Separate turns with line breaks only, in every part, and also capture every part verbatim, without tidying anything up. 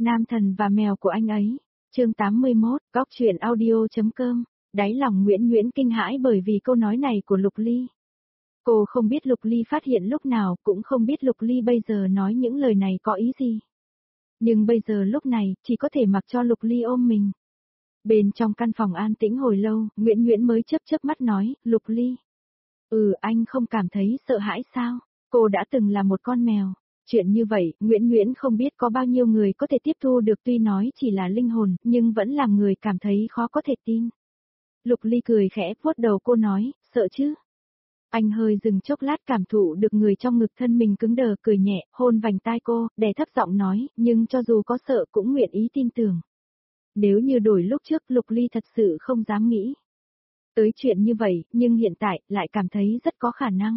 Nam thần và mèo của anh ấy. Chương tám mươi mốt, góc truyện audio.com. Đáy lòng Nguyễn Nguyễn kinh hãi bởi vì câu nói này của Lục Ly. Cô không biết Lục Ly phát hiện lúc nào, cũng không biết Lục Ly bây giờ nói những lời này có ý gì. Nhưng bây giờ lúc này, chỉ có thể mặc cho Lục Ly ôm mình. Bên trong căn phòng an tĩnh hồi lâu, Nguyễn Nguyễn mới chớp chớp mắt nói, Lục Ly. Ừ, anh không cảm thấy sợ hãi sao? Cô đã từng là một con mèo. Chuyện như vậy, Nguyễn Nguyễn không biết có bao nhiêu người có thể tiếp thu được, tuy nói chỉ là linh hồn, nhưng vẫn làm người cảm thấy khó có thể tin. Lục Ly cười khẽ vuốt đầu cô nói, sợ chứ? Anh hơi dừng chốc lát cảm thụ được người trong ngực thân mình cứng đờ, cười nhẹ, hôn vành tai cô, đè thấp giọng nói, nhưng cho dù có sợ cũng nguyện ý tin tưởng. Nếu như đổi lúc trước, Lục Ly thật sự không dám nghĩ tới chuyện như vậy, nhưng hiện tại lại cảm thấy rất có khả năng.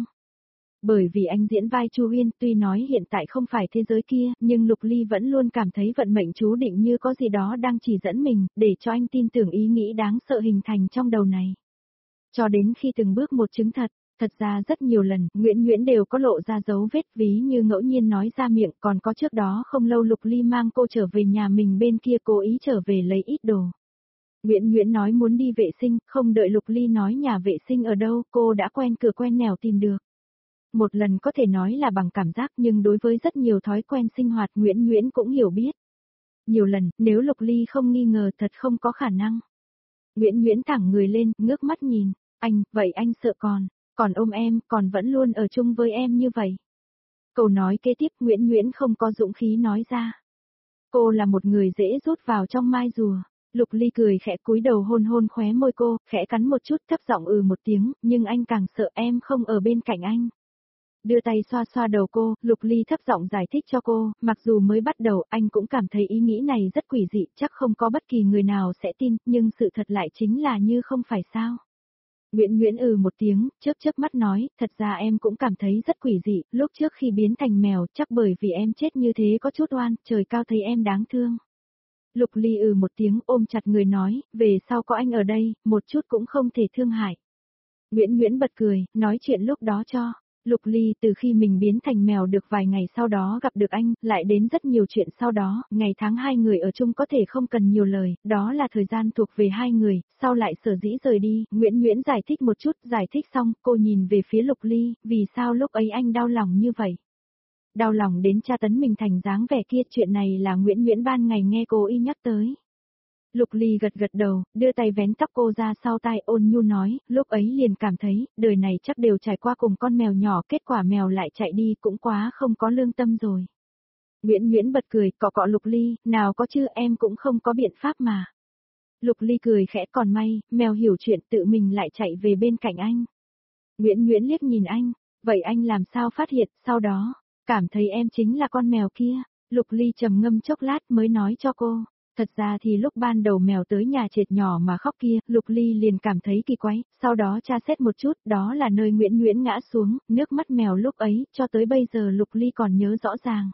Bởi vì anh diễn vai Chu Huyên, tuy nói hiện tại không phải thế giới kia, nhưng Lục Ly vẫn luôn cảm thấy vận mệnh chú định như có gì đó đang chỉ dẫn mình, để cho anh tin tưởng ý nghĩ đáng sợ hình thành trong đầu này. Cho đến khi từng bước một chứng thật, thật ra rất nhiều lần, Nguyễn Nguyễn đều có lộ ra dấu vết, ví như ngẫu nhiên nói ra miệng, còn có trước đó không lâu Lục Ly mang cô trở về nhà mình bên kia cố ý trở về lấy ít đồ. Nguyễn Nguyễn nói muốn đi vệ sinh, không đợi Lục Ly nói nhà vệ sinh ở đâu, cô đã quen cửa quen nẻo tìm được. Một lần có thể nói là bằng cảm giác, nhưng đối với rất nhiều thói quen sinh hoạt Nguyễn Nguyễn cũng hiểu biết. Nhiều lần, nếu Lục Ly không nghi ngờ thật không có khả năng. Nguyễn Nguyễn thẳng người lên, ngước mắt nhìn, anh, vậy anh sợ còn, còn ôm em, còn vẫn luôn ở chung với em như vậy. Câu nói kế tiếp Nguyễn Nguyễn không có dũng khí nói ra. Cô là một người dễ rút vào trong mai rùa. Lục Ly cười khẽ cúi đầu hôn hôn khóe môi cô, khẽ cắn một chút, thấp giọng ừ một tiếng, nhưng anh càng sợ em không ở bên cạnh anh. Đưa tay xoa xoa đầu cô, Lục Ly thấp giọng giải thích cho cô, mặc dù mới bắt đầu anh cũng cảm thấy ý nghĩ này rất quỷ dị, chắc không có bất kỳ người nào sẽ tin, nhưng sự thật lại chính là như không phải sao. Nguyễn Nguyễn ừ một tiếng, chớp chớp mắt nói, thật ra em cũng cảm thấy rất quỷ dị, lúc trước khi biến thành mèo, chắc bởi vì em chết như thế có chút oan, trời cao thấy em đáng thương. Lục Ly ừ một tiếng ôm chặt người nói, về sau có anh ở đây, một chút cũng không thể thương hại. Nguyễn Nguyễn bật cười, nói chuyện lúc đó cho. Lục Ly từ khi mình biến thành mèo được vài ngày sau đó gặp được anh, lại đến rất nhiều chuyện sau đó, ngày tháng hai người ở chung có thể không cần nhiều lời, đó là thời gian thuộc về hai người, sau lại sở dĩ rời đi, Nguyễn Nguyễn giải thích một chút, giải thích xong, cô nhìn về phía Lục Ly, vì sao lúc ấy anh đau lòng như vậy? Đau lòng đến tra tấn mình thành dáng vẻ kia, chuyện này là Nguyễn Nguyễn ban ngày nghe cô y nhắc tới. Lục Ly gật gật đầu, đưa tay vén tóc cô ra sau tai, ôn nhu nói, lúc ấy liền cảm thấy, đời này chắc đều trải qua cùng con mèo nhỏ, kết quả mèo lại chạy đi cũng quá không có lương tâm rồi. Nguyễn Nguyễn bật cười, cọ cọ Lục Ly, nào có chứ em cũng không có biện pháp mà. Lục Ly cười khẽ, còn may, mèo hiểu chuyện tự mình lại chạy về bên cạnh anh. Nguyễn Nguyễn liếc nhìn anh, vậy anh làm sao phát hiện, sau đó, cảm thấy em chính là con mèo kia. Lục Ly trầm ngâm chốc lát mới nói cho cô. Thật ra thì lúc ban đầu mèo tới nhà trệt nhỏ mà khóc kia, Lục Ly liền cảm thấy kỳ quái, sau đó tra xét một chút, đó là nơi Nguyễn Nguyễn ngã xuống, nước mắt mèo lúc ấy, cho tới bây giờ Lục Ly còn nhớ rõ ràng.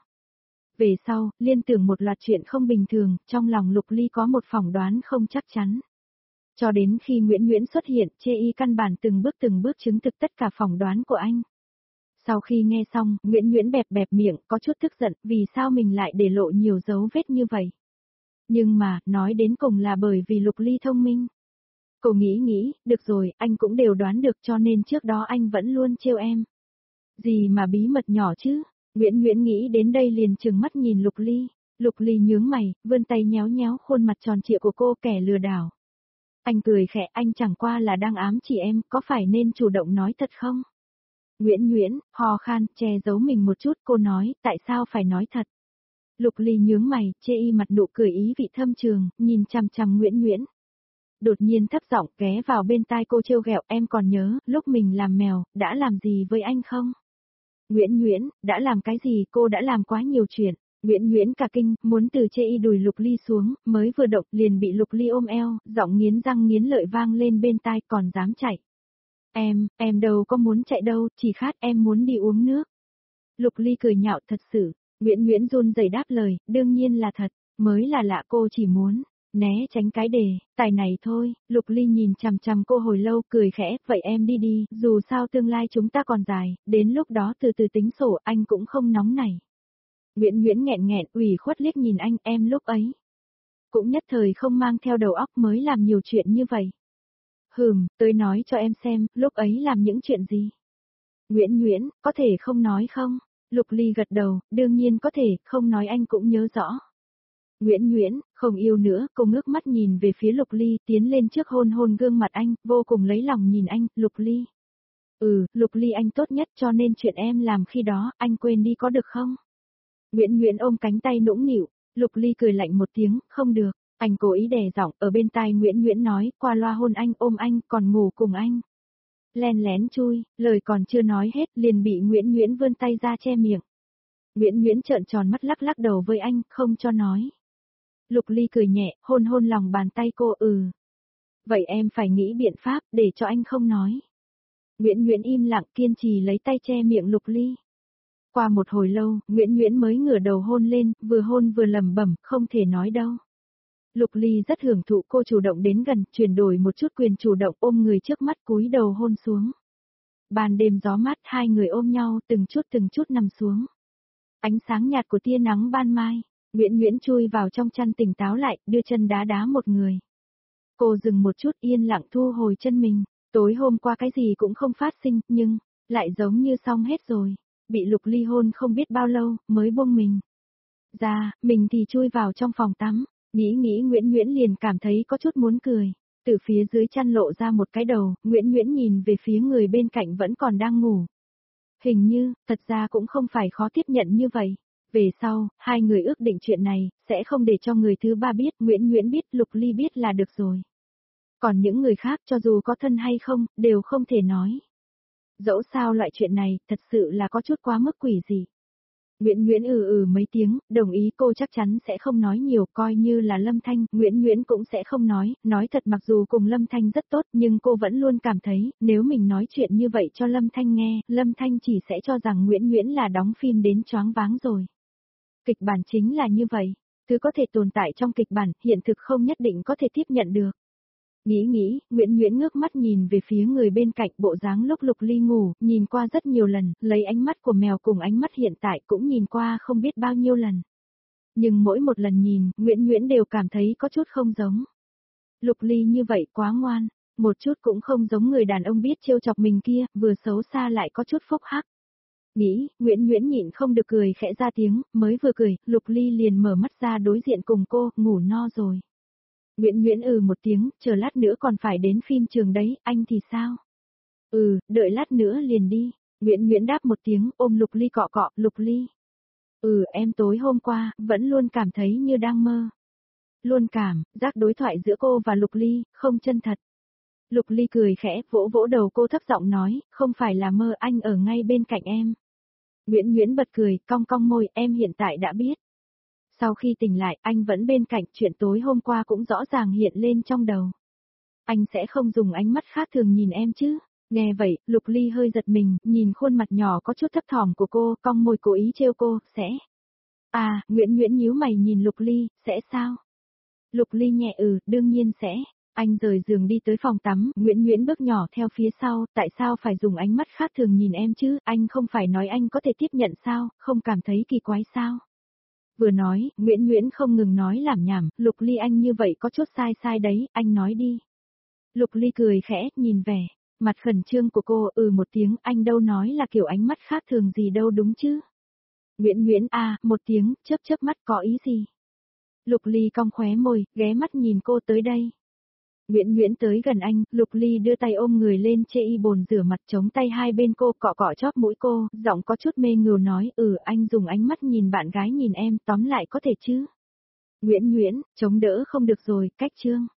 Về sau, liên tưởng một loạt chuyện không bình thường, trong lòng Lục Ly có một phỏng đoán không chắc chắn. Cho đến khi Nguyễn Nguyễn xuất hiện, chê y căn bản từng bước từng bước chứng thực tất cả phỏng đoán của anh. Sau khi nghe xong, Nguyễn Nguyễn bẹp bẹp miệng, có chút tức giận, vì sao mình lại để lộ nhiều dấu vết như vậy. Nhưng mà, nói đến cùng là bởi vì Lục Ly thông minh. Cô nghĩ nghĩ, được rồi, anh cũng đều đoán được cho nên trước đó anh vẫn luôn trêu em. Gì mà bí mật nhỏ chứ? Nguyễn Nguyễn nghĩ đến đây liền trừng mắt nhìn Lục Ly. Lục Ly nhướng mày, vươn tay nhéo nhéo khuôn mặt tròn trịa của cô, kẻ lừa đảo. Anh cười khẽ, anh chẳng qua là đang ám chỉ em, có phải nên chủ động nói thật không? Nguyễn Nguyễn, hò khan, che giấu mình một chút, cô nói, tại sao phải nói thật? Lục Ly nhướng mày, chê y mặt nụ cười ý vị thâm trường, nhìn chằm chằm Nguyễn Nguyễn. Đột nhiên thấp giọng ghé vào bên tai cô trêu ghẹo, em còn nhớ, lúc mình làm mèo, đã làm gì với anh không? Nguyễn Nguyễn, đã làm cái gì, cô đã làm quá nhiều chuyện. Nguyễn Nguyễn cả kinh, muốn từ chê y đùi Lục Ly xuống, mới vừa động liền bị Lục Ly ôm eo, giọng nghiến răng nghiến lợi vang lên bên tai, còn dám chạy. Em, em đâu có muốn chạy đâu, chỉ khát em muốn đi uống nước. Lục Ly cười nhạo, thật sự. Nguyễn Nguyễn run rẩy đáp lời, đương nhiên là thật, mới là lạ, cô chỉ muốn né tránh cái đề tài này thôi. Lục Ly nhìn chằm chằm cô hồi lâu, cười khẽ, vậy em đi đi, dù sao tương lai chúng ta còn dài, đến lúc đó từ từ tính sổ, anh cũng không nóng nảy. Nguyễn Nguyễn nghẹn nghẹn ủy khuất liếc nhìn anh, em lúc ấy. Cũng nhất thời không mang theo đầu óc mới làm nhiều chuyện như vậy. Hừm, tôi nói cho em xem, lúc ấy làm những chuyện gì. Nguyễn Nguyễn, có thể không nói không? Lục Ly gật đầu, đương nhiên có thể, không nói anh cũng nhớ rõ. Nguyễn Nguyễn, không yêu nữa, cô ngước mắt nhìn về phía Lục Ly, tiến lên trước hôn hôn gương mặt anh, vô cùng lấy lòng nhìn anh, Lục Ly. Ừ, Lục Ly anh tốt nhất cho nên chuyện em làm khi đó, anh quên đi có được không? Nguyễn Nguyễn ôm cánh tay nũng nịu, Lục Ly cười lạnh một tiếng, không được, anh cố ý đè giọng ở bên tai Nguyễn Nguyễn nói, qua loa hôn anh, ôm anh, còn ngủ cùng anh. Len lén chui, lời còn chưa nói hết, liền bị Nguyễn Nguyễn vươn tay ra che miệng. Nguyễn Nguyễn trợn tròn mắt lắc lắc đầu với anh, không cho nói. Lục Ly cười nhẹ, hôn hôn lòng bàn tay cô, ừ. Vậy em phải nghĩ biện pháp, để cho anh không nói. Nguyễn Nguyễn im lặng kiên trì lấy tay che miệng Lục Ly. Qua một hồi lâu, Nguyễn Nguyễn mới ngửa đầu hôn lên, vừa hôn vừa lẩm bẩm, không thể nói đâu. Lục Ly rất hưởng thụ cô chủ động đến gần, chuyển đổi một chút quyền chủ động ôm người trước mắt cúi đầu hôn xuống. Ban đêm gió mát, hai người ôm nhau, từng chút từng chút nằm xuống. Ánh sáng nhạt của tia nắng ban mai, Nguyễn Nguyễn chui vào trong chăn tỉnh táo lại, đưa chân đá đá một người. Cô dừng một chút yên lặng thu hồi chân mình, tối hôm qua cái gì cũng không phát sinh, nhưng, lại giống như xong hết rồi. Bị Lục Ly hôn không biết bao lâu, mới buông mình. Ra, mình thì chui vào trong phòng tắm, nghĩ nghĩ Nguyễn Nguyễn liền cảm thấy có chút muốn cười. Từ phía dưới chăn lộ ra một cái đầu, Nguyễn Nguyễn nhìn về phía người bên cạnh vẫn còn đang ngủ. Hình như, thật ra cũng không phải khó tiếp nhận như vậy. Về sau, hai người ước định chuyện này, sẽ không để cho người thứ ba biết, Nguyễn Nguyễn biết, Lục Ly biết là được rồi. Còn những người khác cho dù có thân hay không, đều không thể nói. Dẫu sao loại chuyện này, thật sự là có chút quá mức quỷ dị. Nguyễn Nguyễn ừ ừ mấy tiếng, đồng ý cô chắc chắn sẽ không nói nhiều, coi như là Lâm Thanh, Nguyễn Nguyễn cũng sẽ không nói, nói thật mặc dù cùng Lâm Thanh rất tốt, nhưng cô vẫn luôn cảm thấy, nếu mình nói chuyện như vậy cho Lâm Thanh nghe, Lâm Thanh chỉ sẽ cho rằng Nguyễn Nguyễn là đóng phim đến choáng váng rồi. Kịch bản chính là như vậy, thứ có thể tồn tại trong kịch bản, hiện thực không nhất định có thể tiếp nhận được. Nghĩ nghĩ, Nguyễn Nguyễn ngước mắt nhìn về phía người bên cạnh bộ dáng lúc Lục Ly ngủ, nhìn qua rất nhiều lần, lấy ánh mắt của mèo cùng ánh mắt hiện tại cũng nhìn qua không biết bao nhiêu lần. Nhưng mỗi một lần nhìn, Nguyễn Nguyễn đều cảm thấy có chút không giống. Lục Ly như vậy quá ngoan, một chút cũng không giống người đàn ông biết trêu chọc mình kia, vừa xấu xa lại có chút phúc hắc. Nghĩ, Nguyễn Nguyễn nhịn không được cười khẽ ra tiếng, mới vừa cười, Lục Ly liền mở mắt ra đối diện cùng cô, ngủ no rồi. Nguyễn Nguyễn ừ một tiếng, chờ lát nữa còn phải đến phim trường đấy, anh thì sao? Ừ, đợi lát nữa liền đi. Nguyễn Nguyễn đáp một tiếng, ôm Lục Ly cọ cọ, Lục Ly. Ừ, em tối hôm qua, vẫn luôn cảm thấy như đang mơ. Luôn cảm, giác đối thoại giữa cô và Lục Ly, không chân thật. Lục Ly cười khẽ, vỗ vỗ đầu cô thấp giọng nói, không phải là mơ, anh ở ngay bên cạnh em. Nguyễn Nguyễn bật cười, cong cong môi, em hiện tại đã biết. Sau khi tỉnh lại, anh vẫn bên cạnh, chuyện tối hôm qua cũng rõ ràng hiện lên trong đầu. Anh sẽ không dùng ánh mắt khác thường nhìn em chứ? Nghe vậy, Lục Ly hơi giật mình, nhìn khuôn mặt nhỏ có chút thấp thỏm của cô, cong môi cố ý trêu cô, sẽ. À, Nguyễn Nguyễn nhíu mày nhìn Lục Ly, sẽ sao? Lục Ly nhẹ ừ, đương nhiên sẽ. Anh rời giường đi tới phòng tắm, Nguyễn Nguyễn bước nhỏ theo phía sau, tại sao phải dùng ánh mắt khác thường nhìn em chứ, anh không phải nói anh có thể tiếp nhận sao, không cảm thấy kỳ quái sao? Vừa nói, Nguyễn Nguyễn không ngừng nói lảm nhảm, Lục Ly anh như vậy có chút sai sai đấy, anh nói đi. Lục Ly cười khẽ, nhìn vẻ, mặt khẩn trương của cô, ừ một tiếng, anh đâu nói là kiểu ánh mắt khác thường gì đâu đúng chứ. Nguyễn Nguyễn à, một tiếng, chớp chớp mắt có ý gì? Lục Ly cong khóe môi, ghé mắt nhìn cô tới đây. Nguyễn Nguyễn tới gần anh, Lục Ly đưa tay ôm người lên chê y bồn rửa mặt chống tay hai bên cô cọ cọ chóp mũi cô, giọng có chút mê ngầu nói, ừ anh dùng ánh mắt nhìn bạn gái nhìn em, tóm lại có thể chứ. Nguyễn Nguyễn, chống đỡ không được rồi, cách chương.